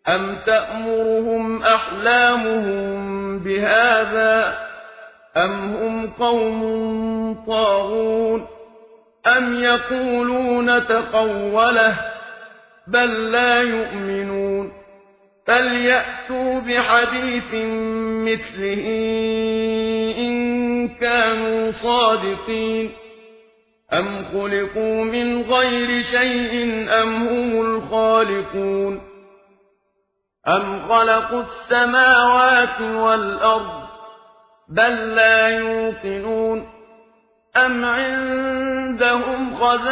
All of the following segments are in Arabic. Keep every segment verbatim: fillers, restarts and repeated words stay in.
أَمْ تَأْمُرُهُمْ أَحْلَامُهُم بِهَٰذَا أَمْ هُمْ قَوْمٌ طَاغُونَ أَمْ يَقُولُونَ تَقَوَّلَهُ بَل لَّا يُؤْمِنُونَ فَلْيَأْتُوا بِحَدِيثٍ مِّثْلِهِ إِن كَانُوا صَادِقِينَ أَمْ خُلِقُوا مِنْ غَيْرِ شَيْءٍ أَمْ هُمُ الْخَالِقُونَ أَمْ خَلَقُوا السَّمَاوَاتِ وَالْأَرْضَ بَل لَّا يُوقِنُونَ أَمْ عِندَهُمْ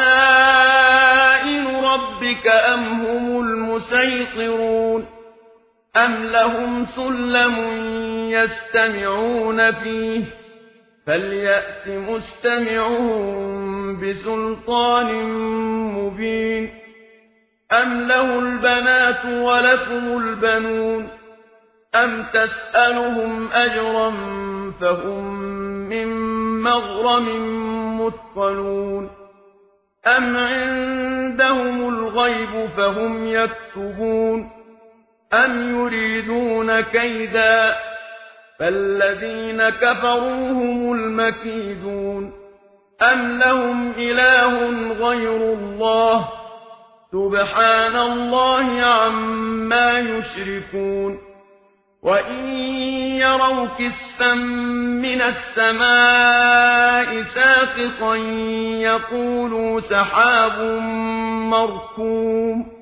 خَزَائِنُ رَبِّكَ أَمْ هُمُ الْمُصَيْطِرُونَ أَمْ لَهُمْ سُلَّمٌ يَسْتَمِعُونَ فِيهِ فَلْيَأْتِ مُسْتَمِعُهُم بِسُلْطَانٍ مُّبِينٍ أَمْ لَهُ الْبَنَاتُ وَلَكُمُ الْبَنُونَ أَمْ تَسْأَلُهُمْ أَجْرًا فَهُم مِّن مَّغْرَمٍ مُّثْقَلُونَ أَمْ عِندَهُمُ الْغَيْبُ فَهُمْ يَكْتُبُونَ أَمْ يُرِيدُونَ كَيْدًا فَالَّذِينَ كَفَرُوا هُمُ الْمَكِيدُونَ أَمْ لَهُمْ إِلَٰهٌ غَيْرُ اللَّهِ سُبْحَانَ اللَّهِ عَمَّا يُشْرِكُونَ وَإِن يَرَوْا كِسْفًا مِّنَ السَّمَاءِ سَاقِطًا يَقُولُوا سَحَابٌ مَّرْكُومٌ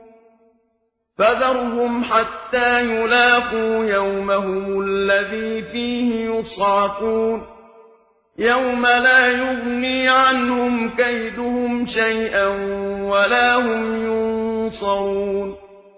فَذَرْهُمْ حَتَّىٰ يُلَاقُوا يَوْمَهُمُ الَّذِي فِيهِ يُصْعَقُونَ يَوْمَ لَا يُغْنِي عَنْهُمْ كَيْدُهُمْ شَيْئًا وَلَا هُمْ يُنصَرُونَ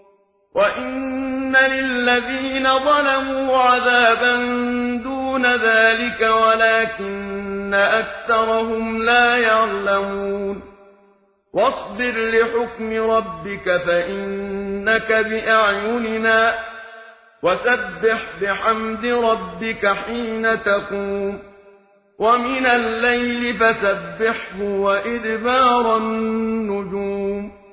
وَإِنَّ لِلَّذِينَ ظَلَمُوا عَذَابًا دُونَ ذَٰلِكَ وَلَٰكِنَّ أَكْثَرَهُمْ لَا يَعْلَمُونَ وَاصْبِرْ لِحُكْمِ رَبِّكَ فَإِنَّكَ بِأَعْيُنِنَا وَسَبِّحْ بِحَمْدِ رَبِّكَ حِينَ تَقُومُ وَمِنَ اللَّيْلِ فَسَبِّحْهُ وَإِدْبَارَ النُّجُومِ